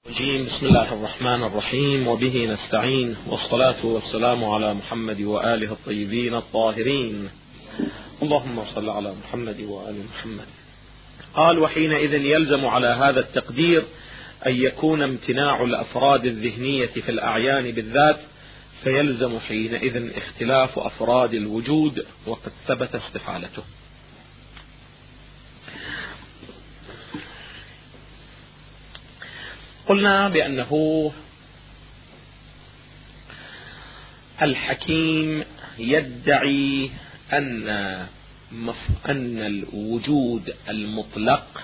بسم الله الرحمن الرحيم، وبه نستعين، والصلاة والسلام على محمد وآله الطيبين الطاهرين. اللهم صل على محمد وآل محمد. قال: وحينئذ يلزم على هذا التقدير أن يكون امتناع الأفراد الذهنية في الأعيان بالذات، فيلزم حينئذ اختلاف أفراد الوجود، وقد ثبت استحالته. قلنا بأنه الحكيم يدعي أن الوجود المطلق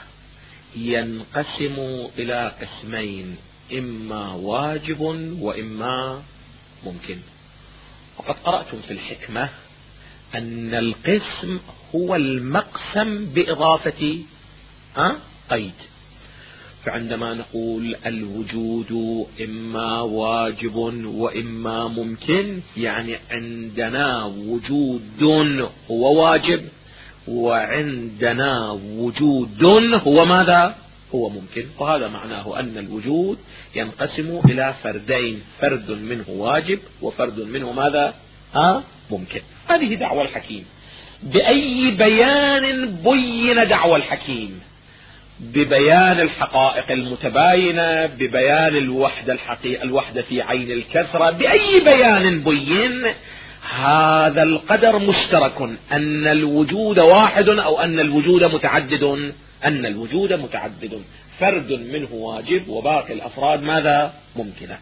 ينقسم إلى قسمين، إما واجب وإما ممكن. وقد قرأتم في الحكمة أن القسم هو المقسم بإضافة قيد. فعندما نقول الوجود إما واجب وإما ممكن، يعني عندنا وجود هو واجب، وعندنا وجود هو ماذا؟ هو ممكن. وهذا معناه أن الوجود ينقسم إلى فردين، فرد منه واجب وفرد منه ماذا؟ ممكن. هذه دعوى الحكيم. بأي بيان بين دعوى الحكيم؟ ببيان الحقائق المتباينة، ببيان الوحدة في عين الكثرة. بأي بيان بين هذا القدر مشترك، أن الوجود واحد أو أن الوجود متعدد. أن الوجود متعدد، فرد منه واجب وباقي الأفراد ماذا؟ ممكنة.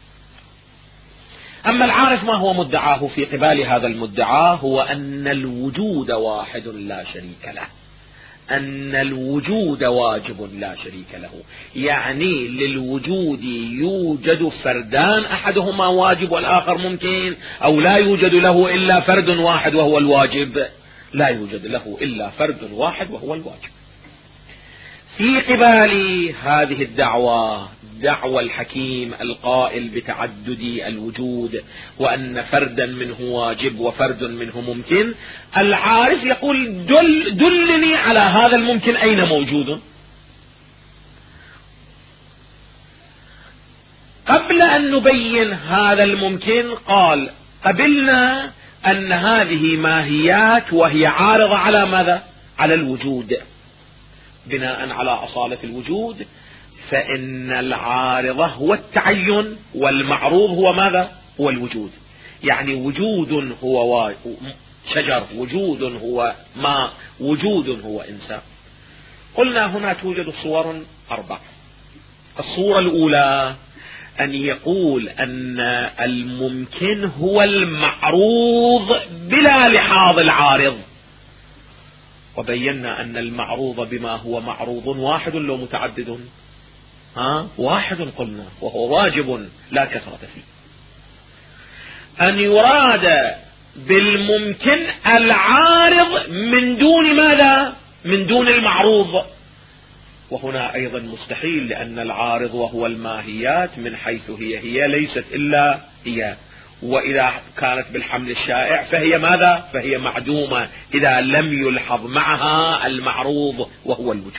أما العارف ما هو مدعاه في قبال هذا المدعى؟ هو أن الوجود واحد لا شريك له، أن الوجود واجب لا شريك له. يعني للوجود يوجد فردان، أحدهما واجب والآخر ممكن، أو لا يوجد له إلا فرد واحد وهو الواجب. لا يوجد له إلا فرد واحد وهو الواجب. في قبال هذه الدعوة، دعوى الحكيم القائل بتعدد الوجود وأن فردا منه واجب وفرد منه ممكن، العارف يقول دلني على هذا الممكن أين موجود. قبل أن نبين هذا الممكن قال: قبلنا أن هذه ماهيات وهي عارضة على ماذا؟ على الوجود. بناء على أصالة الوجود، فإن العارضة هو التعين، والمعروض هو ماذا؟ هو الوجود. يعني وجود هو شجر، وجود هو ماء، وجود هو إنسان. قلنا هنا توجد صور 4. الصورة الأولى أن يقول أن الممكن هو المعروض بلا لحاظ العارض، وبينا أن المعروض بما هو معروض واحد لو متعدد؟ واحد قلنا، وهو واجب لا كثرة فيه. أن يراد بالممكن العارض من دون ماذا؟ من دون المعروض. وهنا أيضا مستحيل، لأن العارض وهو الماهيات من حيث هي ليست إلا هي، وإذا كانت بالحمل الشائع فهي ماذا؟ فهي معدومة إذا لم يلحظ معها المعروض وهو الوجود.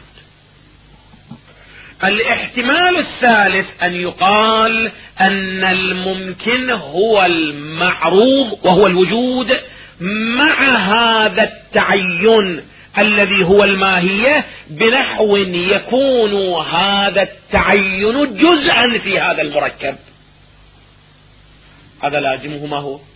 الاحتمال الثالث أن يقال أن الممكن هو المعروض وهو الوجود مع هذا التعين الذي هو الماهية، بنحو يكون هذا التعين جزءا في هذا المركب. هذا لازمه ما هو؟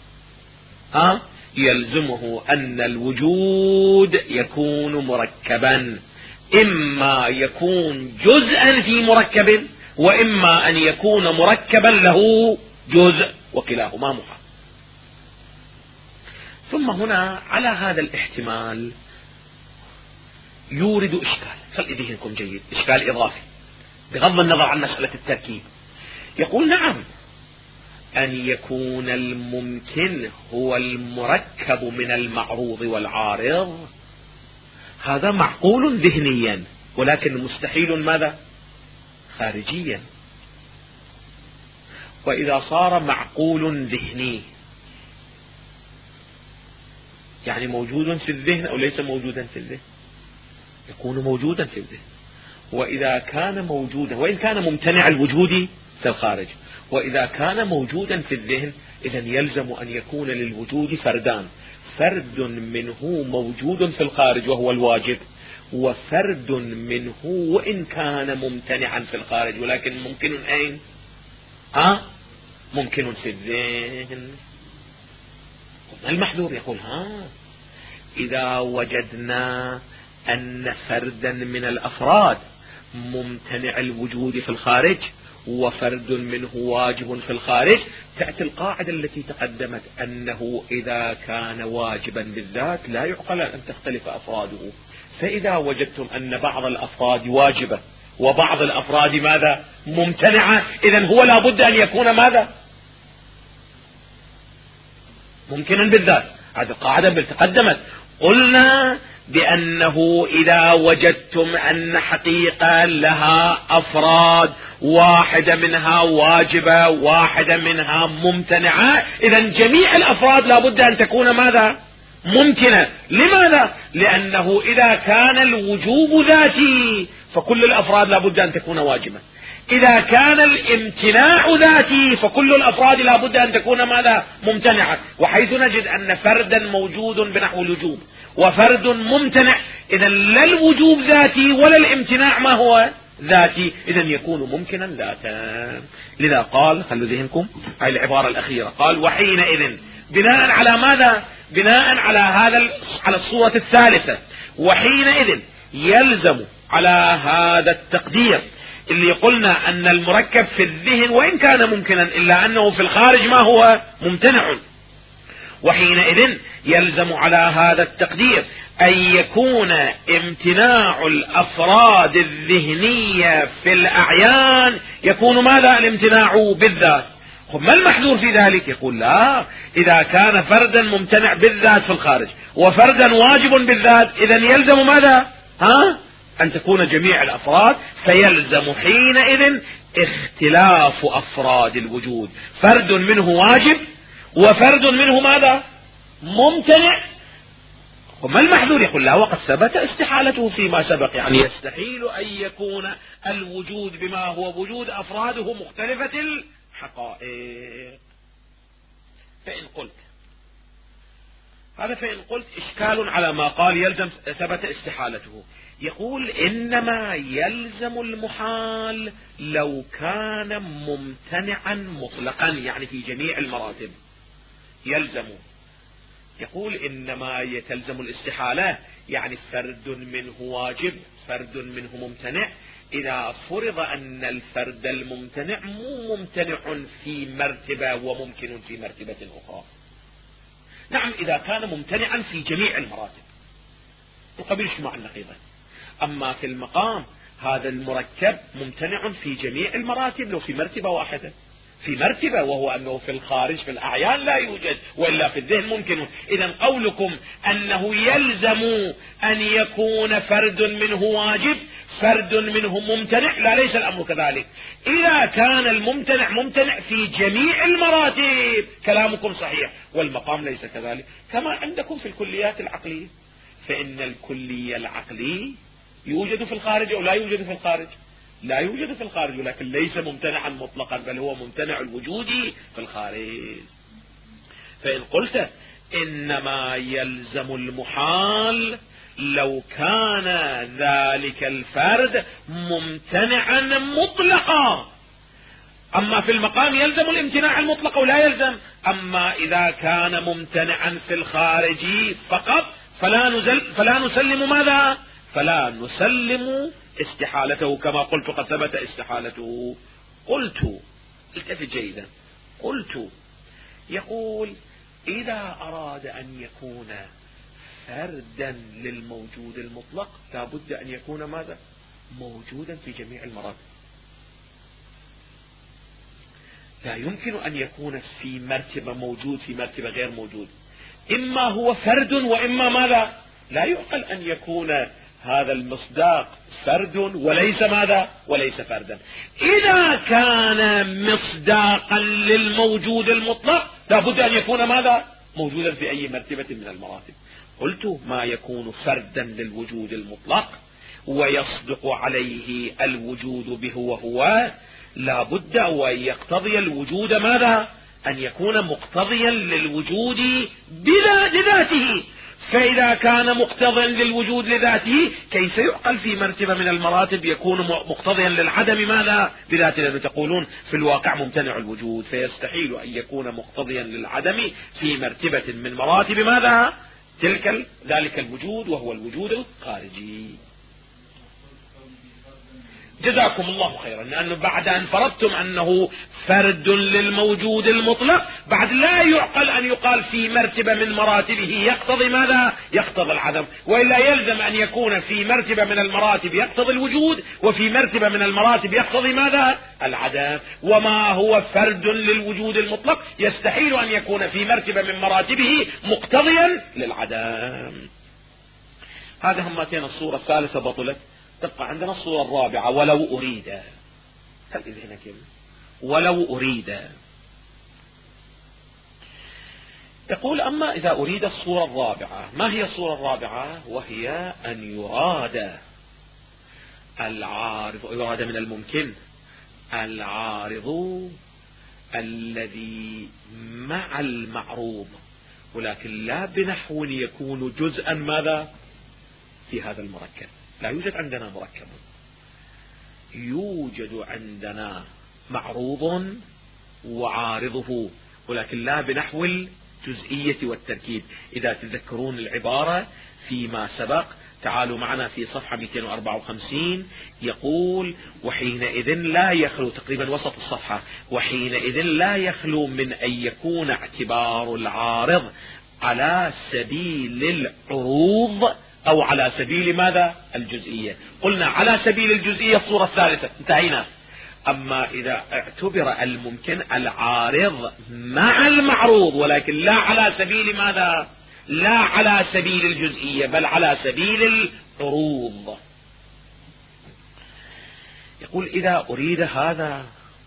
يلزمه أن الوجود يكون مركبا، إما يكون جزءا في مركب، وإما أن يكون مركبا له جزء، وكلاهما محال. ثم هنا على هذا الاحتمال يورد إشكال، خلي ذهنكم جيد، إشكال إضافي بغض النظر عن مسألة التركيب. يقول: نعم، أن يكون الممكن هو المركب من المعروض والعارض، هذا معقول ذهنيا، ولكن مستحيل ماذا؟ خارجيا. وإذا صار معقول ذهني، يعني موجود في الذهن أو ليس موجودا في الذهن؟ يكون موجودا في الذهن. وإذا كان موجودا، وإن كان ممتنع الوجود في الخارج، وإذا كان موجودا في الذهن، إذن يلزم أن يكون للوجود فردان: فرد منه موجود في الخارج وهو الواجب، وفرد منه وإن كان ممتنعا في الخارج ولكن ممكن أين؟ ممكن في الذهن. ما المحذور؟ يقول إذا وجدنا أن فردا من الأفراد ممتنع الوجود في الخارج وفرد منه واجب في الخارج، تأتي القاعدة التي تقدمت أنه إذا كان واجبا بالذات لا يعقل أن تختلف أفراده. فإذا وجدتم أن بعض الأفراد واجبة وبعض الأفراد ماذا؟ ممتنعة، إذن هو لابد أن يكون ماذا؟ ممكنا بالذات. هذه القاعدة تقدمت. قلنا بأنه إذا وجدتم أن حقيقة لها أفراد، واحدة منها واجبة واحدة منها ممتنعة، إذن جميع الأفراد لابد أن تكون ماذا؟ ممكنة. لماذا؟ لأنه إذا كان الوجوب ذاتي فكل الأفراد لابد أن تكون واجبة، إذا كان الامتناع ذاتي فكل الأفراد لابد أن تكون ماذا؟ ممتنعة. وحيث نجد أن فردا موجود بنحو الوجوب وفرد ممتنع، إذا لا الوجوب ذاتي ولا الامتناع ما هو؟ ذاتي، إذا يكون ممكنا ذاتا. لذا قال، خلوا ذهنكم هاي العبارة الأخيرة، قال: وحينئذ، بناء على ماذا؟ بناء على على الصورة الثالثة، وحينئذ يلزم على هذا التقدير اللي قلنا أن المركب في الذهن وإن كان ممكنا إلا أنه في الخارج ما هو؟ ممتنع. وحينئذ يلزم على هذا التقدير أن يكون امتناع الأفراد الذهنية في الأعيان يكون ماذا؟ الامتناع بالذات. ما المحذور في ذلك؟ يقول: لا، إذا كان فردا ممتنع بالذات في الخارج وفردا واجب بالذات، إذا يلزم ماذا؟ أن تكون جميع الأفراد، فيلزم حينئذ اختلاف أفراد الوجود، فرد منه واجب وفرد منه ماذا؟ ممتنع. وما المحذور؟ يقول: لا، وقد ثبت استحالته فيما سبق، يعني يستحيل أن يكون الوجود بما هو وجود أفراده مختلفة الحقائق. فإن قلت إشكال على ما قال يلزم ثبت استحالته. يقول: إنما يلزم المحال لو كان ممتنعا مطلقا، يعني في جميع المراتب يلزم. يقول: إنما يتلزم الاستحالة، يعني فرد منه واجب فرد منه ممتنع، إذا فرض أن الفرد الممتنع مو ممتنع في مرتبة وممكن في مرتبة أخرى. نعم، إذا كان ممتنعا في جميع المراتب وقبل مع النقيضة. أما في المقام هذا المركب ممتنع في جميع المراتب لو في مرتبة واحدة، في مرتبة وهو أنه في الخارج في الأعيان لا يوجد، وإلا في الذهن ممكن. إذن قولكم أنه يلزم أن يكون فرد منه واجب فرد منه ممتنع، لا، ليس الأمر كذلك. إذا كان الممتنع ممتنع في جميع المراتب كلامكم صحيح، والمقام ليس كذلك، كما عندكم في الكليات العقلية، فإن الكلية العقلي يوجد في الخارج أو لا يوجد في الخارج؟ لا يوجد في الخارج، ولكن ليس ممتنعا مطلقا، بل هو ممتنع الوجود في الخارج. فإن قلت إنما يلزم المحال لو كان ذلك الفرد ممتنعا مطلقا، أما في المقام يلزم الامتناع المطلق ولا يلزم. أما إذا كان ممتنعا في الخارج فقط فلا نسلم ماذا؟ فلا نسلم استحالته، كما قلت قد ثبت استحالته. قلت، التفت جيدا، قلت يقول: إذا أراد أن يكون فردا للموجود المطلق لابد أن يكون ماذا؟ موجودا في جميع المراتب. لا يمكن أن يكون في مرتبة موجود في مرتبة غير موجود، إما هو فرد وإما ماذا؟ لا يعقل أن يكون هذا المصداق فرد وليس ماذا؟ وليس فردا. إذا كان مصداقا للموجود المطلق لابد أن يكون ماذا؟ موجودا في أي مرتبة من المراتب. قلت: ما يكون فردا للوجود المطلق ويصدق عليه الوجود به وهو، لا بد وأن يقتضي الوجود ماذا؟ أن يكون مقتضيا للوجود لذاته. فإذا كان مقتضيا للوجود لذاته كيف يعقل في مرتبة من المراتب يكون مقتضيا للعدم ماذا؟ بذاته، لأنه تقولون في الواقع ممتنع الوجود، فيستحيل أن يكون مقتضيا للعدم في مرتبة من مراتب ماذا؟ ذلك الوجود، وهو الوجود الخارجي. جزاكم الله خيرا. لأنه بعد أن فرضتم أنه فرد للموجود المطلق، بعد لا يعقل أن يقال في مرتبة من مراتبه يقتضي ماذا؟ يقتضي العدم، وإلا يلزم أن يكون في مرتبة من المراتب يقتضي الوجود، وفي مرتبة من المراتب يقتضي ماذا؟ العدم. وما هو فرد للوجود المطلق يستحيل أن يكون في مرتبة من مراتبه مقتضيا للعدم. هذا همتين. الصورة الثالثة بطلت. تبقى عندنا الصورة الرابعة، ولو أريد. خلي ذهنك ولو أريد. يقول أما إذا أريد الصورة الرابعة، ما هي الصورة الرابعة؟ وهي أن يراد العارض، يراد من الممكن العارض الذي مع المعروض، ولكن لا بنحو يكون جزءا ماذا؟ في هذا المركب. لا يوجد عندنا مركب، يوجد عندنا معروض وعارضه، ولكن لا بنحو الجزئية والتركيب. إذا تذكرون العبارة فيما سبق، تعالوا معنا في صفحة 254، يقول وحينئذ لا يخلو، تقريبا وسط الصفحة، وحينئذ لا يخلو من أن يكون اعتبار العارض على سبيل العروض أو على سبيل ماذا؟ الجزئية. قلنا على سبيل الجزئية الصورة الثالثة، انتهينا. أما إذا اعتبر الممكن العارض مع المعروض، ولكن لا على سبيل ماذا؟ لا على سبيل الجزئية، بل على سبيل العروض. يقول إذا أريد هذا،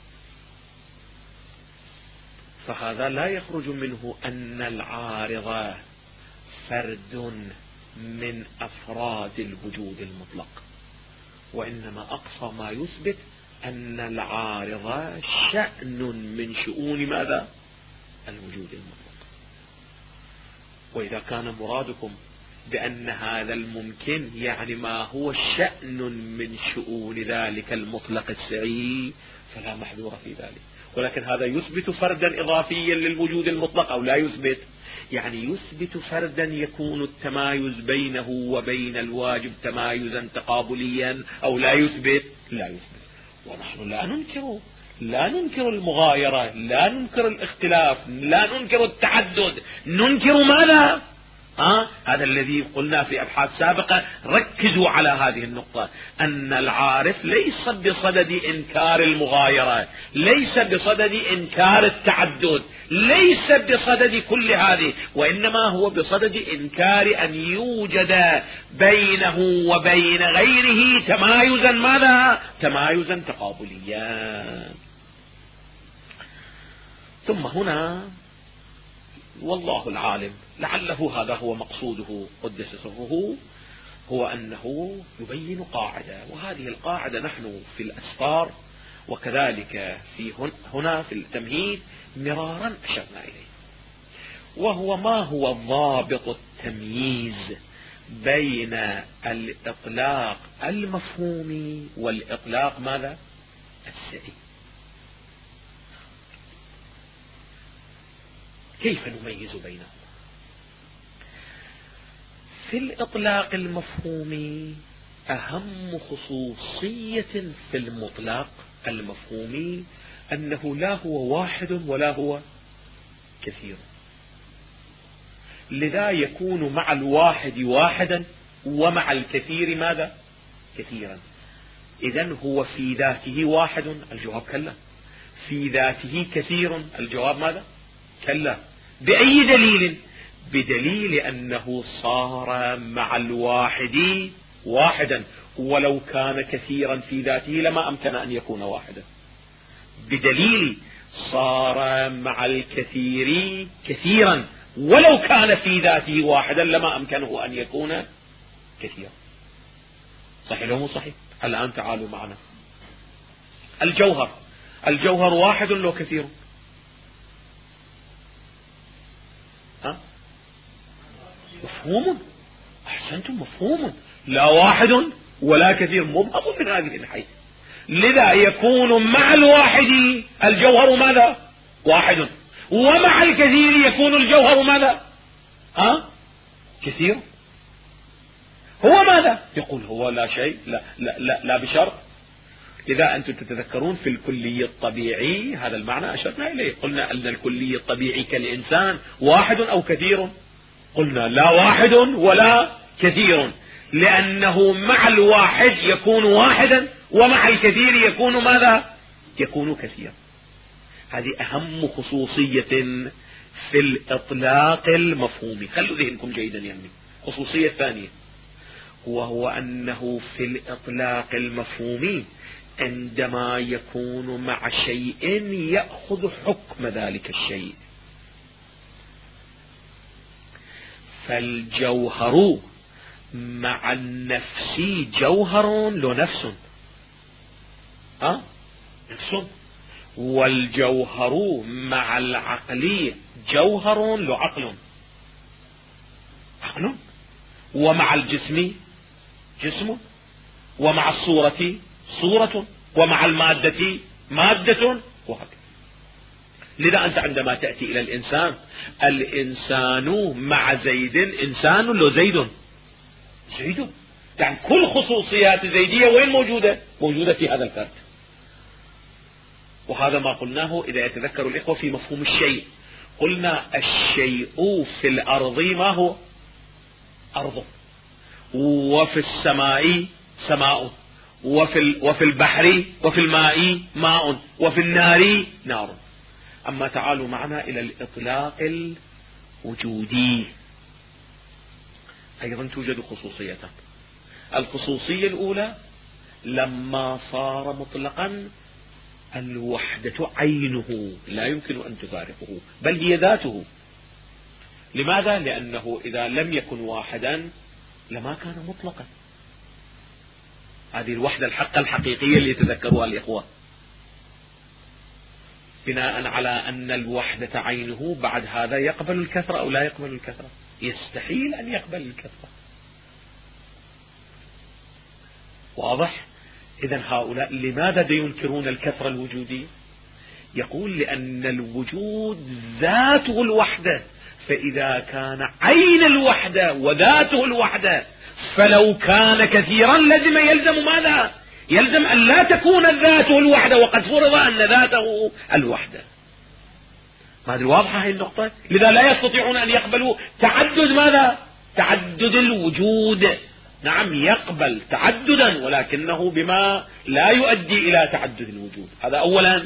فهذا لا يخرج منه أن العارض فرد من أفراد الوجود المطلق، وإنما أقصى ما يثبت أن العارض شأن من شؤون ماذا؟ الوجود المطلق. وإذا كان مرادكم بأن هذا الممكن يعني ما هو شأن من شؤون ذلك المطلق السعي، فلا محذور في ذلك. ولكن هذا يثبت فردا إضافيا للوجود المطلق أو لا يثبت؟ يعني يثبت فردا يكون التمايز بينه وبين الواجب تمايزا تقابليا أو لا يثبت؟ لا يثبت. ونحن لا ننكر المغايرة، لا ننكر الاختلاف، لا ننكر التعدد، ننكر ماذا؟ هذا الذي قلنا في أبحاث سابقة. ركزوا على هذه النقطة، أن العارف ليس بصدد إنكار المغايرة، ليس بصدد إنكار التعدد، ليس بصدد كل هذه، وإنما هو بصدد إنكار أن يوجد بينه وبين غيره تمايزا ماذا؟ تمايزا تقابليا. ثم هنا والله العالم لعله هذا هو مقصوده قدس سره، هو أنه يبين قاعدة، وهذه القاعدة نحن في الأسفار وكذلك في هنا في التمهيد مرارا أشرنا إليه، وهو ما هو ضابط التمييز بين الإطلاق المفهومي والإطلاق ماذا؟ السعي. كيف نميز بينهم؟ في الإطلاق المفهومي أهم خصوصية في المطلق المفهومي أنه لا هو واحد ولا هو كثير، لذا يكون مع الواحد واحدا ومع الكثير ماذا؟ كثيرا. إذن هو في ذاته واحد؟ الجواب كلا. في ذاته كثير؟ الجواب ماذا؟ كلا. بأي دليل؟ بدليل أنه صار مع الواحد واحدا، ولو كان كثيرا في ذاته لما أمكن أن يكون واحدا. بدليل صار مع الكثير كثيرا، ولو كان في ذاته واحدا لما أمكنه أن يكون كثيرا. صحيح لو مو صحيح؟ الآن تعالوا معنا. الجوهر واحد لو كثير؟ مفهوم، أحسنتم، مفهوم، لا واحد ولا كثير، مبهم من هذه الحيث. لذا يكون مع الواحد الجوهر ماذا؟ واحد، ومع الكثير يكون الجوهر ماذا؟ كثير. هو ماذا؟ يقول هو لا شيء، لا بشرط. لذا أنتم تتذكرون في الكلي الطبيعي هذا المعنى أشرنا إليه، قلنا أن الكلي الطبيعي كالإنسان واحد أو كثير؟ قلنا لا واحد ولا كثير، لأنه مع الواحد يكون واحدا، ومع الكثير يكون ماذا؟ يكون كثيرا. هذه أهم خصوصية في الإطلاق المفهومي، خلوا ذهنكم جيدا. يعني خصوصية ثانية وهو أنه في الإطلاق المفهومي عندما يكون مع شيء يأخذ حكم ذلك الشيء. فالجوهر مع النفس جوهر له نفس، نفس. والجوهر مع العقل جوهر له عقل، ومع الجسم جسم، ومع الصورة صورة، ومع المادة مادة، وهكذا. لذا أنت عندما تأتي إلى الإنسان مع زيد إنسان له زيد، يعني كل خصوصيات زيدية وين موجودة؟ موجودة في هذا الفرد. وهذا ما قلناه إذا يتذكر الإخوة في مفهوم الشيء. قلنا الشيء في الأرض ما هو؟ أرض، وفي السماء سماء، وفي البحر وفي الماء ماء، وفي النار نار. أما تعالوا معنا إلى الإطلاق الوجودي، أيضا توجد خصوصيتان. الخصوصية الأولى لما صار مطلقا الوحدة عينه لا يمكن أن تفارقه، بل هي ذاته. لماذا؟ لأنه إذا لم يكن واحدا لما كان مطلقا. هذه الوحدة الحقة الحقيقية اللي يتذكروها الإخوة، بناء على أن الوحدة عينه. بعد هذا يقبل الكثرة أو لا يقبل الكثرة؟ يستحيل أن يقبل الكثرة. واضح؟ إذن هؤلاء لماذا ينكرون الكثرة الوجودية؟ يقول لأن الوجود ذاته الوحدة، فإذا كان عين الوحدة وذاته الوحدة فلو كان كثيرا يلزم ماذا؟ يلزم أن لا تكون ذاته الوحدة، وقد فرض أن ذاته الوحدة. هذه واضحة هذه النقطة. لذا لا يستطيعون أن يقبلوا تعدد ماذا؟ تعدد الوجود. نعم يقبل تعددا، ولكنه بما لا يؤدي إلى تعدد الوجود. هذا أولا.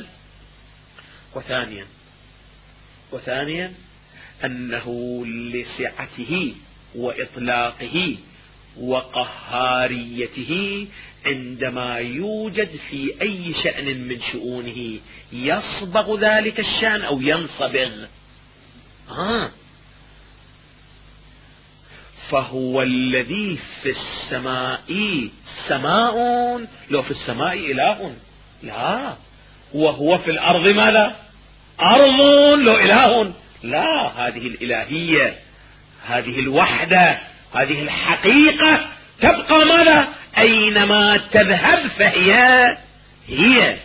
وثانيا أنه لسعته وإطلاقه وقهاريته عندما يوجد في أي شأن من شؤونه يصبغ ذلك الشأن أو ينصبغ. فهو الذي في السماء سماء، لو في السماء إله لا، وهو في الأرض ماذا؟ أرض، لو إله لا. هذه الإلهية، هذه الوحدة، هذه الحقيقة تبقى ماذا؟ أينما تذهب فهي هي.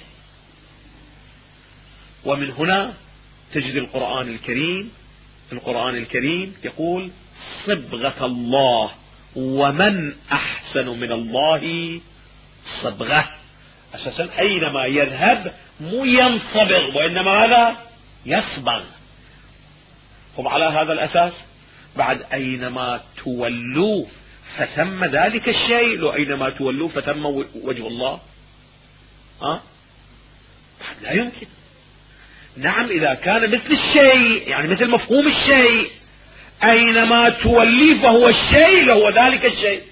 ومن هنا تجد القرآن الكريم يقول صبغة الله، ومن أحسن من الله صبغة. أساسا أينما يذهب مو ينصبغ، وإنما هذا يصبغ. هم على هذا الأساس بعد أينما تولوا فثم ذلك الشيء، لو أينما تولوا فثم وجه الله. لا يمكن. نعم إذا كان مثل الشيء، يعني مثل مفهوم الشيء، أينما تولي فهو الشيء، لهو ذلك الشيء.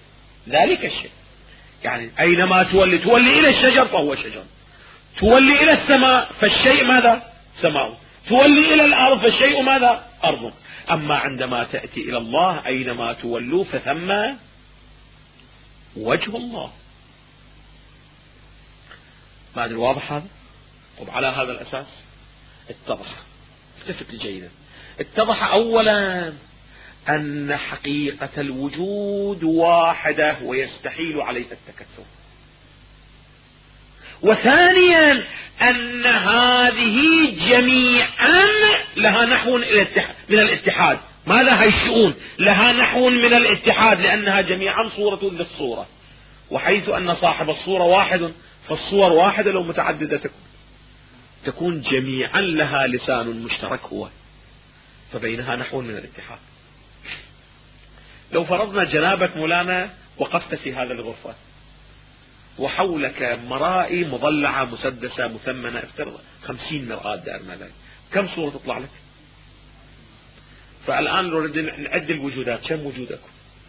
يعني أينما تولي إلى الشجر فهو شجر، تولي إلى السماء فالشيء ماذا؟ سماء، تولي إلى الأرض فالشيء ماذا؟ أرض. أما عندما تأتي إلى الله أينما تولوا فثم وجه الله. ما أدري واضح هذا؟ وعلى هذا الأساس اتضح، التفت جيدا، اتضح أولا أن حقيقة الوجود واحدة ويستحيل عليها التكثر، وثانيا أن هذه جميعا لها نحو من الاتحاد. ماذا هي الشؤون؟ لها نحو من الاتحاد، لأنها جميعا صورة للصورة، وحيث أن صاحب الصورة واحد فالصور واحدة لو متعددة تكون جميعا لها لسان مشترك هو، فبينها نحو من الاتحاد. لو فرضنا جنابك مولانا وقفت في هذه الغرفة وحولك مرائي مضلعة مسدسة مثمنة، افترض 50 مرآة دائر ذلك، كم صورة تطلع لك؟ فالآن لو نعد الوجودات، كم وجودك؟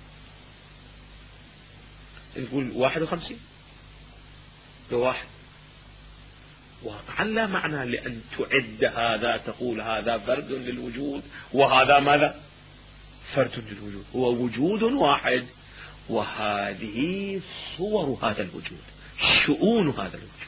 نقول 51 بواحد. واقعا لا معنى لأن تعد هذا تقول هذا فرد للوجود وهذا ماذا؟ فرد للوجود، هو وجود واحد، وهذه صور هذا الوجود، شؤون هذا الوجود.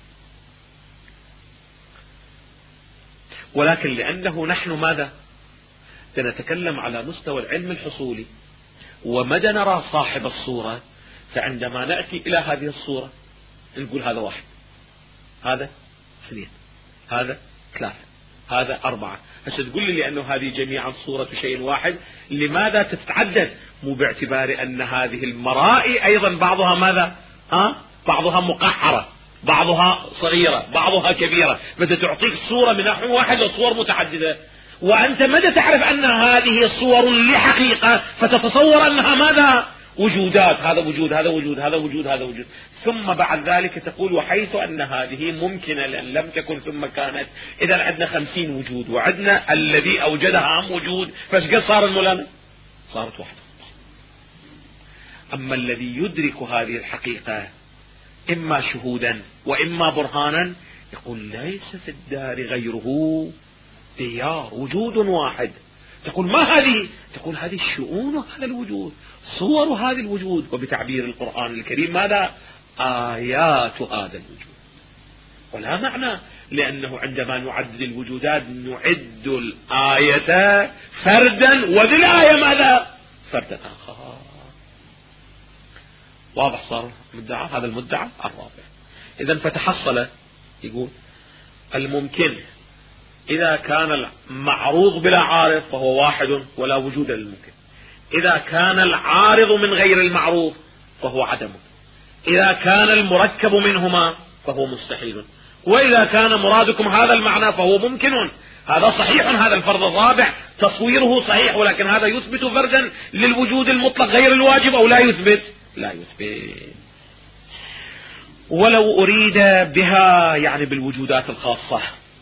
ولكن لأنه نحن ماذا؟ سنتكلم على مستوى العلم الحصولي ومدى نرى صاحب الصورة، فعندما نأتي إلى هذه الصورة نقول هذا واحد، هذا اثنين، هذا ثلاثة، هذا أربعة. هسه تقول لي لأنه هذه جميعا صورة شيء واحد، لماذا تتعدد؟ مو باعتبار أن هذه المرائي أيضا بعضها ماذا؟ بعضها مقحرة، بعضها صغيرة، بعضها كبيرة، بدأ تعطيك صورة من نحو واحد وصور متعددة، وأنت ماذا تعرف أن هذه صور لحقيقة، فتتصور أنها ماذا؟ وجودات، هذا وجود، هذا وجود، هذا وجود، هذا وجود. ثم بعد ذلك تقول وحيث أن هذه ممكنة لأن لم تكن ثم كانت، إذا عندنا 50 وجود وعندنا الذي أوجدها هم وجود، فايش صار المولانا؟ صارت واحدة. أما الذي يدرك هذه الحقيقة إما شهودا وإما برهانا يقول ليس في الدار غيره ديار، وجود واحد. تقول ما هذه؟ تقول هذه شؤون هذا الوجود، صور هذا الوجود، وبتعبير القرآن الكريم ماذا؟ آيات هذا الوجود. ولا معنى لأنه عندما نعدد الوجودات نعد الآية فردا وذي الآية ماذا؟ فردا آخر. واضح صار المدعى؟ هذا المدعى الرابع. إذن فتحصل، يقول الممكن إذا كان المعروض بلا عارض فهو واحد ولا وجود للممكن، إذا كان العارض من غير المعروض فهو عدم، إذا كان المركب منهما فهو مستحيل، وإذا كان مرادكم هذا المعنى فهو ممكن. هذا صحيح، هذا الفرض الرابع تصويره صحيح، ولكن هذا يثبت فردا للوجود المطلق غير الواجب أو لا يثبت؟ لا يثبت. ولو أريد بها يعني بالوجودات الخاصة،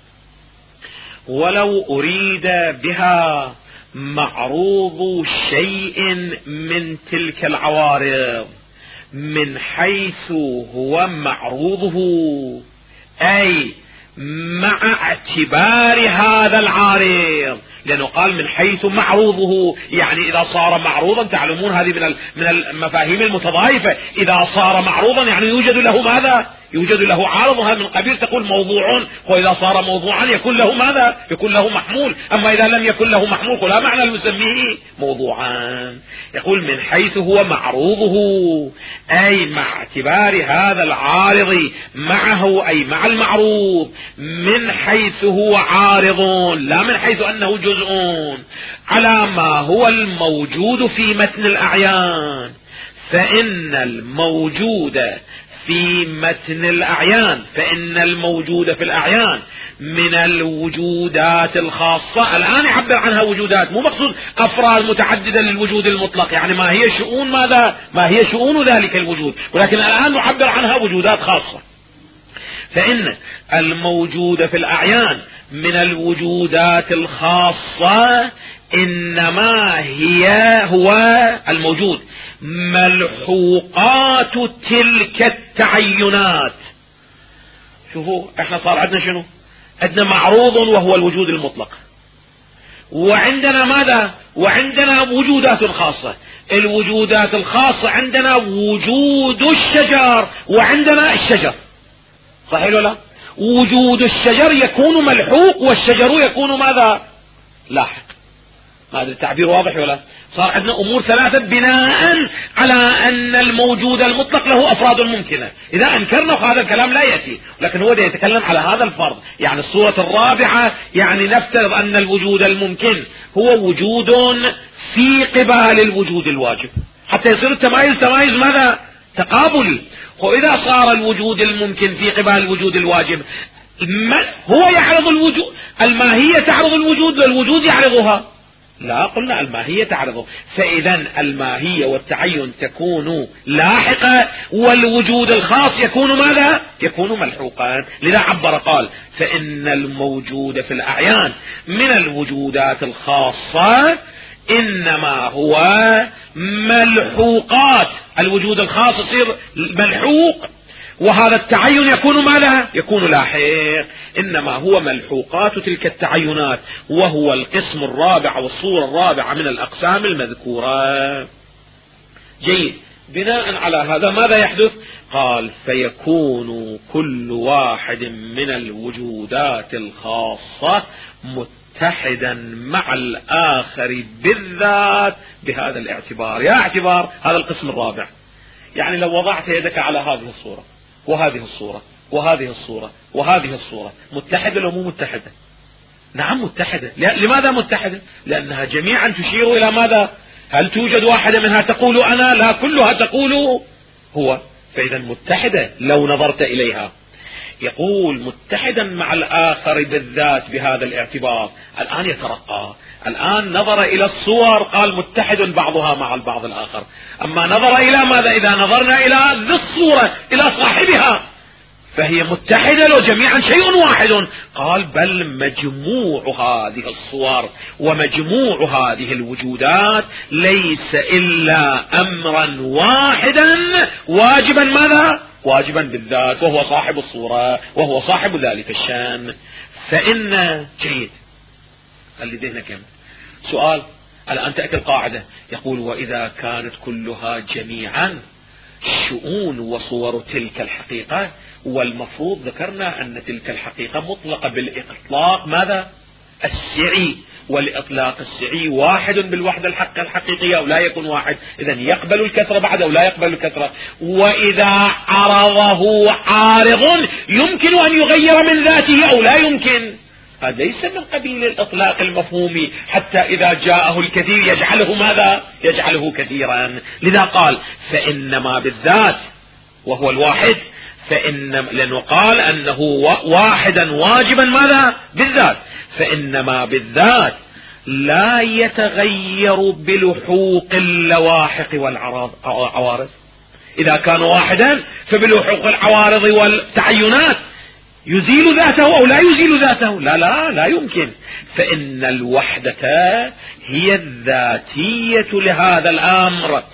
ولو أريد بها معروض شيء من تلك العوارض من حيث هو معروضه، أي مع اعتبار هذا العارض، لأنه قال من حيث معروضه، يعني إذا صار معروضا، تعلمون هذه من المفاهيم المتضايفة، إذا صار معروضا يعني يوجد له ماذا؟ يوجد له عارض، هذا من قبيل تقول موضوع، وإذا صار موضوعا يكون له ماذا؟ يكون له محمول. أما إذا لم يكن له محمول فلا معنى لنسميه موضوعا. يقول من حيث هو معروضه، أي مع اعتبار هذا العارض معه، أي مع المعروض، من حيث هو عارض لا من حيث أنه جزء، على ما هو الموجود في متن الأعيان. فإن الموجود في متن الأعيان، فإن الموجود في الأعيان من الوجودات الخاصة. الآن يعبر عنها وجودات، مو مقصود أفراد متعددة للوجود المطلق، يعني ما هي شؤون ماذا؟ ما هي شؤون ذلك الوجود، ولكن الآن نعبر عنها وجودات خاصة. فإن الموجود في الأعيان من الوجودات الخاصة إنما هو الموجود ملحوقات تلك التعينات. شوفوا احنا صار عندنا شنو؟ عندنا معروض وهو الوجود المطلق، وعندنا ماذا؟ وعندنا وجودات خاصة. الوجودات الخاصة عندنا وجود الشجر وعندنا الشجر، صحيح ولا لا؟ وجود الشجر يكون ملحوق والشجر يكون ماذا؟ لاحق. هذا التعبير واضح ولا؟ صار عندنا أمور ثلاثة بناء على أن الموجود المطلق له أفراد ممكنة. إذا أنكرنا هذا الكلام لا يأتي، لكن هو يتكلم على هذا الفرض. يعني الصورة الرابعة يعني نفترض أن الوجود الممكن هو وجود في قبال الوجود الواجب، حتى يصير التمايز تمايز ماذا؟ تقابلي. وإذا صار الوجود الممكن في قبال الوجود الواجب، هو يعرض الوجود، الماهية تعرض الوجود والوجود يعرضها؟ لا، قلنا الماهية تعرضه. فإذا الماهية والتعين تكون لاحقة والوجود الخاص يكون ماذا؟ يكون ملحوقا. لذا عبر قال فإن الموجود في الأعيان من الوجودات الخاصة إنما هو ملحوقات. الوجود الخاص يصير ملحوق، وهذا التعين يكون ماذا؟ يكون لاحق. إنما هو ملحوقات تلك التعينات، وهو القسم الرابع والصورة الرابعة من الأقسام المذكورة. جيد. بناء على هذا ماذا يحدث؟ قال فيكون كل واحد من الوجودات الخاصة متحدا مع الآخر بالذات بهذا الاعتبار. يا اعتبار هذا القسم الرابع. يعني لو وضعت يدك على هذه الصورة وهذه الصورة وهذه الصورة وهذه الصورة، متحدة لو مو متحدة؟ نعم متحدة. لماذا متحدة؟ لأنها جميعا تشير إلى ماذا؟ هل توجد واحدة منها تقول أنا؟ لا، كلها تقول هو. فإذا متحدة لو نظرت إليها. يقول متحدا مع الآخر بالذات بهذا الاعتبار. الآن يترقى، الآن نظر إلى الصور قال متحد بعضها مع البعض الآخر. أما نظر إلى ماذا؟ إذا نظرنا إلى ذي الصورة إلى صاحبها فهي متحدة لو جميعا شيء واحد. قال بل مجموع هذه الصور ومجموع هذه الوجودات ليس إلا أمرا واحدا واجبا ماذا؟ واجبا بالذات، وهو صاحب الصورة وهو صاحب ذلك الشان. فإن جيد خلي ذهنك كم سؤال. الآن تأتي القاعدة يقول وإذا كانت كلها جميعا شؤون وصور تلك الحقيقة، والمفروض ذكرنا أن تلك الحقيقة مطلقة بالإطلاق ماذا؟ السعي، والإطلاق السعي واحد بالوحدة الحقيقية أو لا يكون واحد. إذن يقبل الكثرة بعد أو لا يقبل الكثرة. وإذا عرضه عارض يمكن أن يغير من ذاته أو لا يمكن. هذا ليس من قبيل الإطلاق المفهومي حتى إذا جاءه الكثير يجعله ماذا؟ يجعله كثيرا. لذا قال فإنما بالذات وهو الواحد، لأنه قال أنه واحدا واجبا ماذا؟ بالذات. فإنما بالذات لا يتغير بلحوق اللواحق والعوارض. إذا كان واحدا فبلحوق العوارض والتعينات يزيل ذاته أو لا يزيل ذاته؟ لا يمكن. فإن الوحدة هي الذاتية لهذا الأمر،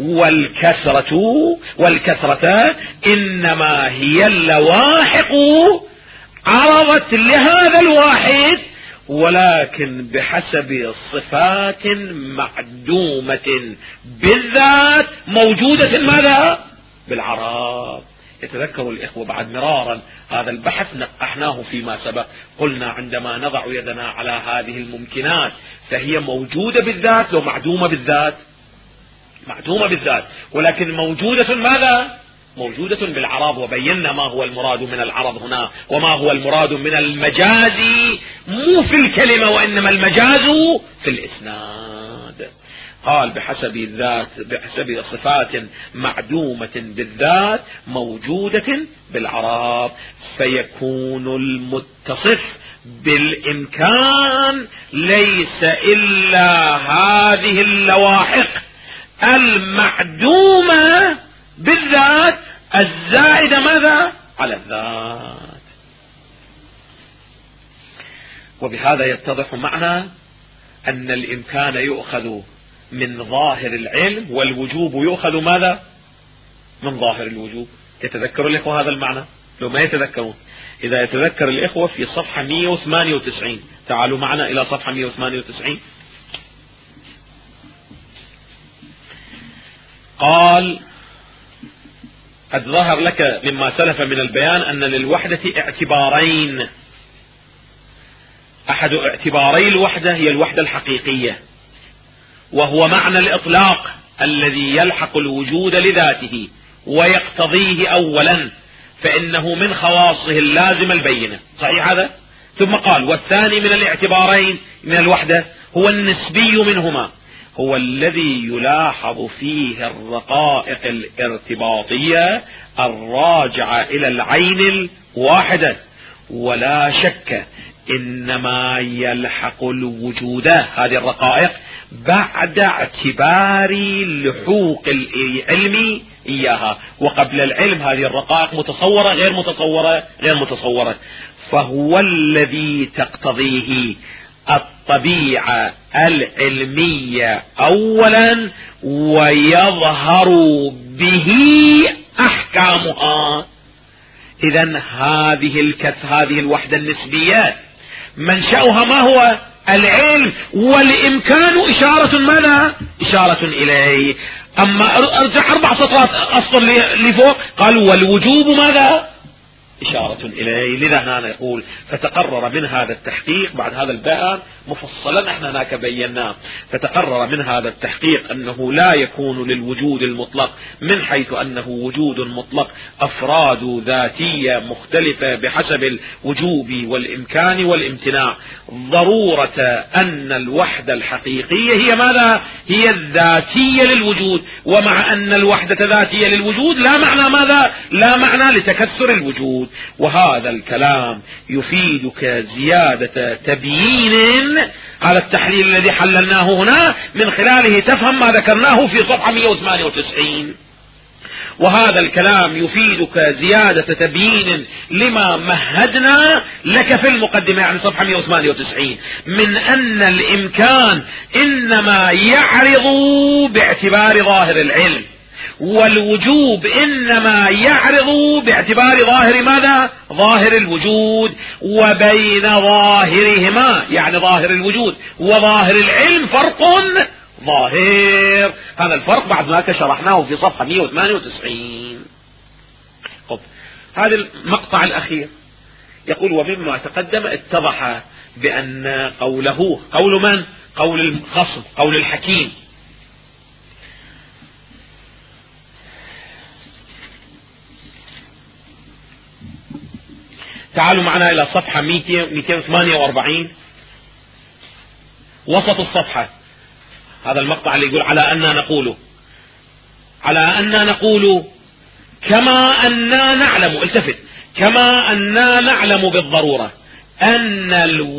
والكثرة إنما هي اللواحق عرضت لهذا الواحد، ولكن بحسب صفات معدومة بالذات موجودة ماذا؟ بالعرض. يتذكر الإخوة بعد مرارا هذا البحث نقحناه فيما سبق. قلنا عندما نضع يدنا على هذه الممكنات فهي موجودة بالذات ومعدومة بالذات؟ معدومة بالذات، ولكن موجودة ماذا؟ موجودة بالعرض. وبينا ما هو المراد من العرض هنا وما هو المراد من المجاز، مو في الكلمة وإنما المجاز في الإسناد. قال بحسب صفات معدومة بالذات موجودة بالعرض، فيكون المتصف بالإمكان ليس إلا هذه اللواحق المعدومة بالذات الزائدة ماذا؟ على الذات. وبهذا يتضح معنى أن الإمكان يؤخذ من ظاهر العلم والوجوب يؤخذ ماذا؟ من ظاهر الوجوب. يتذكر الإخوة هذا المعنى؟ لو ما يتذكرون، إذا يتذكر الإخوة في صفحة 198 تعالوا معنا إلى صفحة 198. قال قد ظهر لك مما سلف من البيان أن للوحدة اعتبارين. أحد اعتباري الوحدة هي الوحدة الحقيقية، وهو معنى الإطلاق الذي يلحق الوجود لذاته ويقتضيه أولا، فإنه من خواصه اللازمة البينة. صحيح هذا؟ ثم قال: والثاني من الاعتبارين من الوحدة هو النسبي منهما، هو الذي يلاحظ فيه الرقائق الارتباطية الراجعة إلى العين الواحدة. ولا شك إنما يلحق الوجود هذه الرقائق بعد اعتبار لحوق العلم إياها، وقبل العلم هذه الرقائق متصورة غير متصورة غير متصورة، فهو الذي تقتضيه الطبيعة العلمية أولا ويظهر به أحكامها. إذن هذه الوحدة النسبية منشأها ما هو؟ العلم، والإمكان إشارة ماذا؟ إشارة إليه. أما أرجع 4 سطرات أصلا لفوق، قال: والوجوب ماذا؟ إشارة إليه. لذا هنا نقول: فتقرر من هذا التحقيق بعد هذا البيان مفصلا احنا هناك بيناه، فتقرر من هذا التحقيق أنه لا يكون للوجود المطلق من حيث أنه وجود مطلق أفراد ذاتية مختلفة بحسب الوجوب والإمكان والامتناع، ضرورة أن الوحدة الحقيقية هي ماذا؟ هي الذاتية للوجود، ومع أن الوحدة ذاتية للوجود لا معنى ماذا؟ لا معنى لتكثر الوجود. وهذا الكلام يفيدك زيادة تبيين على التحليل الذي حللناه هنا، من خلاله تفهم ما ذكرناه في صفحة 198. وهذا الكلام يفيدك زيادة تبيين لما مهدنا لك في المقدمة، يعني صفحة 198، من أن الإمكان إنما يعرض باعتبار ظاهر العلم، والوجوب إنما يعرض باعتبار ظاهر ماذا؟ ظاهر الوجود. وبين ظاهرهما يعني ظاهر الوجود وظاهر العلم فرق ظاهر. هذا الفرق بعد ما شرحناه في صفحة 198. طب هذا المقطع الأخير يقول: ومما تقدم اتضح بأن قوله قول من؟ قول الخصم، قول الحكيم. تعالوا معنا إلى صفحة 248 وسط الصفحة. هذا المقطع اللي يقول: على أننا نقول كما أننا نعلم، التفت، كما أننا نعلم بالضرورة أن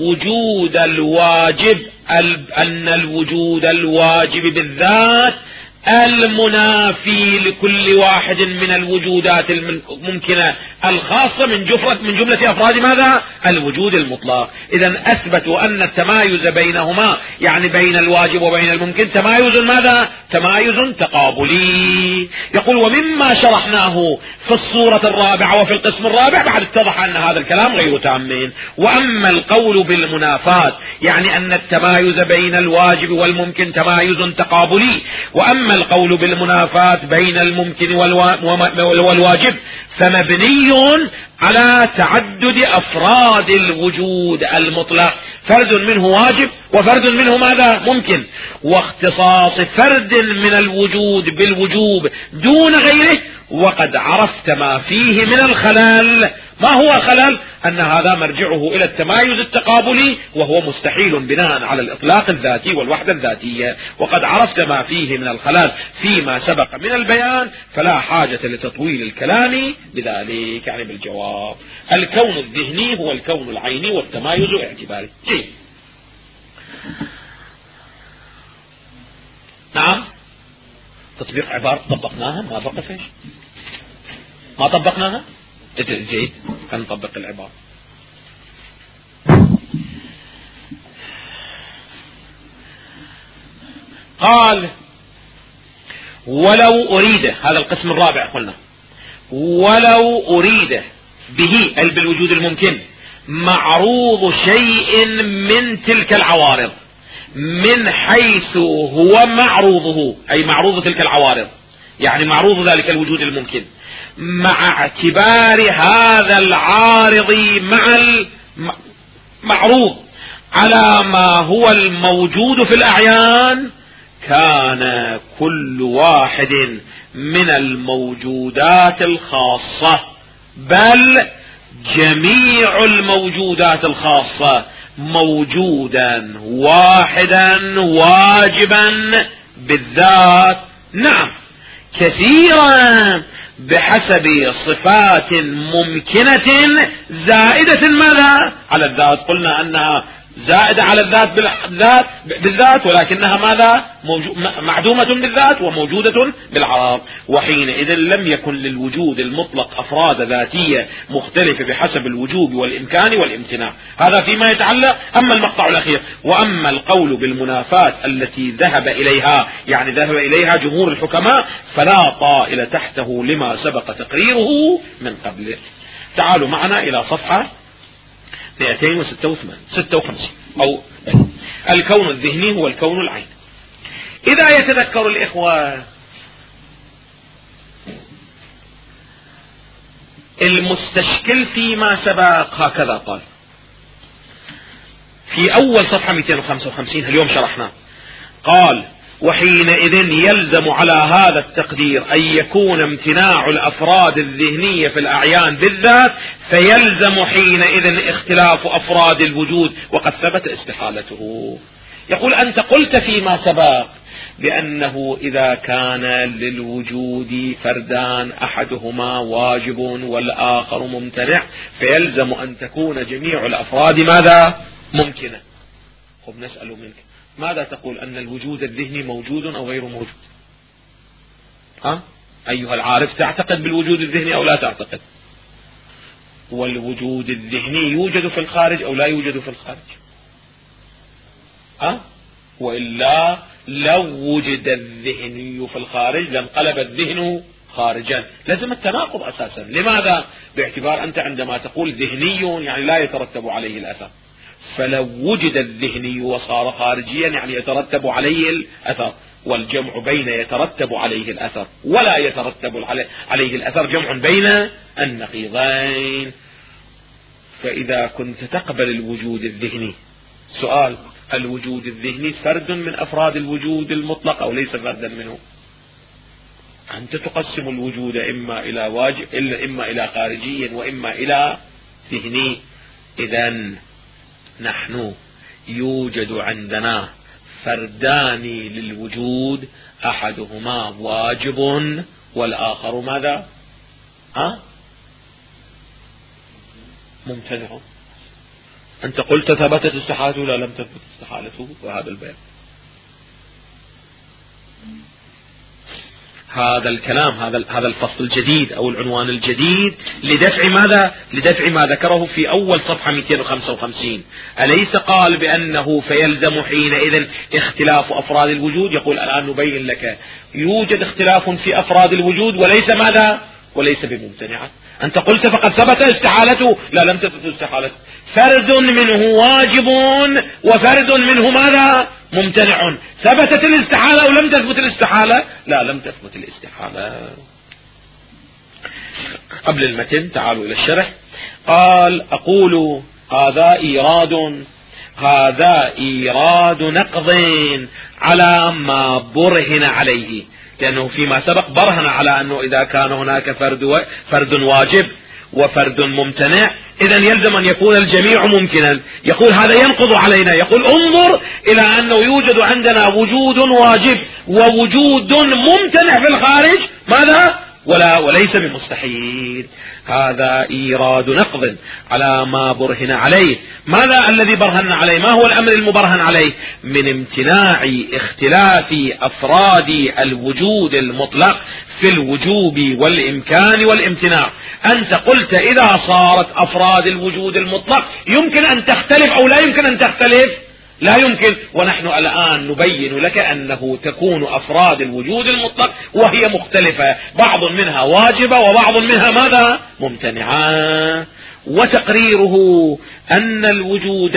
الوجود الواجب بالذات المنافي لكل واحد من الوجودات الممكنة الخاصة من جملة أفراد ماذا؟ الوجود المطلق. إذن أثبتوا أن التمايز بينهما يعني بين الواجب وبين الممكن تمايز ماذا؟ تمايز تقابلي. يقول: ومما شرحناه في الصورة الرابعة وفي القسم الرابع بعد اتضح أن هذا الكلام غير تام. وأما القول بالمنافاة يعني أن التمايز بين الواجب والممكن تمايز تقابلي، وأما القول بالمنافاة بين الممكن والواجب فمبني على تعدد أفراد الوجود المطلق، فرد منه واجب وفرد منه ماذا؟ ممكن، واختصاص فرد من الوجود بالوجوب دون غيره. وقد عرفت ما فيه من الخلل. ما هو خلل؟ أن هذا مرجعه إلى التمايز التقابلي، وهو مستحيل بناء على الإطلاق الذاتي والوحدة الذاتية. وقد عرفت ما فيه من الخلل فيما سبق من البيان، فلا حاجة لتطويل الكلام بذلك، يعني بالجواب. الكون الذهني هو الكون العيني والتمايز اعتباري. نعم، تطبيق عبارة طبقناها، ما بقى فيش، ما طبقناها. جيد، خلينا نطبق العبارة. قال: ولو أريد، هذا القسم الرابع قلنا، ولو أريد به أي بالوجود الممكن معروض شيء من تلك العوارض من حيث هو معروضه، أي معروض تلك العوارض يعني معروض ذلك الوجود الممكن، مع اعتبار هذا العارض مع المعروض على ما هو الموجود في الأعيان، كان كل واحد من الموجودات الخاصة بل جميع الموجودات الخاصة موجودا واحدا واجبا بالذات. نعم، كثيرا بحسب صفات ممكنة زائدة ماذا على الذات. قلنا أنها زائدة على الذات بالذات، ولكنها ماذا معدومة بالذات وموجودة بالعرض. وحينئذ لم يكن للوجود المطلق أفراد ذاتية مختلفة بحسب الوجوب والإمكان والامتناع. هذا فيما يتعلق. أما المقطع الأخير، وأما القول بالمنافاة التي ذهب إليها، يعني ذهب إليها جمهور الحكماء، فلا طائل تحته لما سبق تقريره من قبله. تعالوا معنا إلى صفحة 256 أو الكون الذهني هو الكون العين. إذا يتذكر الإخوة المستشكل فيما سبق هكذا قال في أول صفحة 255 اليوم شرحنا، قال: وحينئذ يلزم على هذا التقدير أن يكون امتناع الأفراد الذهنية في الأعيان بالذات، فيلزم حينئذ اختلاف أفراد الوجود وقد ثبت استحالته. يقول: أنت قلت فيما سبق بأنه إذا كان للوجود فردان أحدهما واجب والآخر ممتنع، فيلزم أن تكون جميع الأفراد ماذا؟ ممكنة. خب نسأل منك، ماذا تقول؟ أن الوجود الذهني موجود أو غير موجود؟ أيها العارف، تعتقد بالوجود الذهني أو لا تعتقد؟ والوجود الذهني يوجد في الخارج أو لا يوجد في الخارج؟ وإلا لو وجد الذهني في الخارج لانقلب الذهن خارجا. لازم التناقض أساسا. لماذا؟ باعتبار أنت عندما تقول ذهني يعني لا يترتب عليه الأثر، فلو وجد الذهني وصار خارجيا يعني يترتب عليه الأثر، والجمع بين يترتب عليه الأثر ولا يترتب عليه الأثر جمع بين النقيضين. فإذا كنت تقبل الوجود الذهني، سؤال: الوجود الذهني فرد من أفراد الوجود المطلق أو ليس فردا منه؟ أنت تقسم الوجود إما إلى واجب إما إلى خارجي وإما إلى ذهني. إذن نحن يوجد عندنا فردان للوجود، أحدهما واجب والآخر ماذا؟ ممتنع. أنت قلت ثبتت استحالته لا لم تثبت استحالته، وهذا البيان. هذا الكلام، هذا الفصل الجديد أو العنوان الجديد لدفع ماذا؟ لدفع ما ذكره في أول صفحة 255. أليس قال بأنه فيلزم حينئذ اختلاف أفراد الوجود؟ يقول الآن نبين لك يوجد اختلاف في أفراد الوجود وليس ماذا؟ وليس بممتنعة. أنت قلت فقد ثبت استحالته، لا لم تثبت استحالته. فرد منه واجب وفرد منه ماذا؟ ممتنع. ثبتت الاستحالة أو لم تثبت الاستحالة؟ لا لم تثبت الاستحالة. قبل المتن تعالوا إلى الشرح. قال: أقول هذا إيراد نقض على ما برهن عليه، لأنه فيما سبق برهن على أنه إذا كان هناك فرد واجب وفرد ممتنع إذن يلزم أن يكون الجميع ممكنا. يقول هذا ينقض علينا. يقول انظر إلى أنه يوجد عندنا وجود واجب ووجود ممتنع في الخارج ماذا؟ وليس بمستحيل. هذا إيراد نقض على ما برهن عليه. ماذا الذي برهن عليه؟ ما هو الأمر المبرهن عليه؟ من امتناع اختلاف أفراد الوجود المطلق في الوجوب والإمكان والامتناع. أنت قلت إذا صارت أفراد الوجود المطلق يمكن أن تختلف أو لا يمكن أن تختلف؟ لا يمكن. ونحن الآن نبين لك أنه تكون أفراد الوجود المطلق وهي مختلفة، بعض منها واجبة وبعض منها ماذا؟ ممتنعة. وتقريره أن الوجود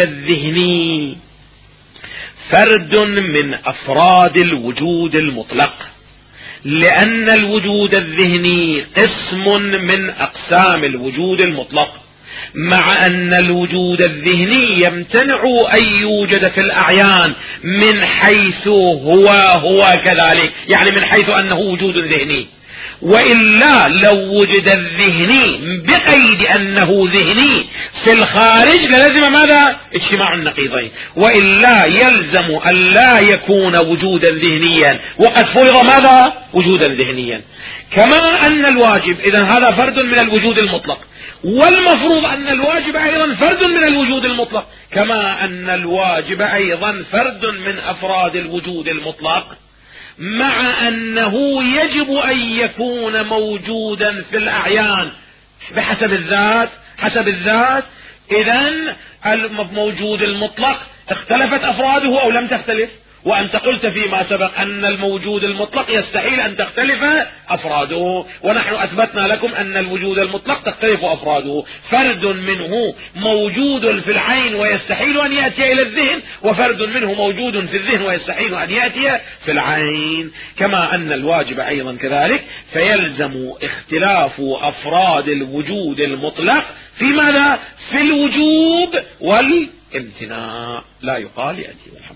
الذهني فرد من أفراد الوجود المطلق، لأن الوجود الذهني قسم من أقسام الوجود المطلق، مع أن الوجود الذهني يمتنع أن يوجد في الأعيان من حيث هو كذلك، يعني من حيث أنه وجود ذهني. وإلا لو وجد الذهني بقيد أنه ذهني في الخارج للزم ماذا؟ اجتماع النقيضين، وإلا يلزم أن لا يكون وجودا ذهنيا وقد فرض ماذا؟ وجودا ذهنيا. كما أن الواجب، إذن هذا فرد من الوجود المطلق، والمفروض أن الواجب أيضا فرد من الوجود المطلق، كما أن الواجب أيضا فرد من أفراد الوجود المطلق، مع أنه يجب أن يكون موجودا في الأعيان بحسب الذات، حسب الذات. إذن الموجود المطلق اختلفت أفراده أو لم تختلف؟ وأنت قلت فيما سبق أن الموجود المطلق يستحيل أن تختلف أفراده، ونحن أثبتنا لكم أن الوجود المطلق تختلف أفراده، فرد منه موجود في العين ويستحيل أن يأتي إلى الذهن، وفرد منه موجود في الذهن ويستحيل أن يأتي في العين، كما أن الواجب أيضا كذلك. فيلزم اختلاف أفراد الوجود المطلق في ماذا؟ في الوجوب والامتناع، لا يقال يأتي.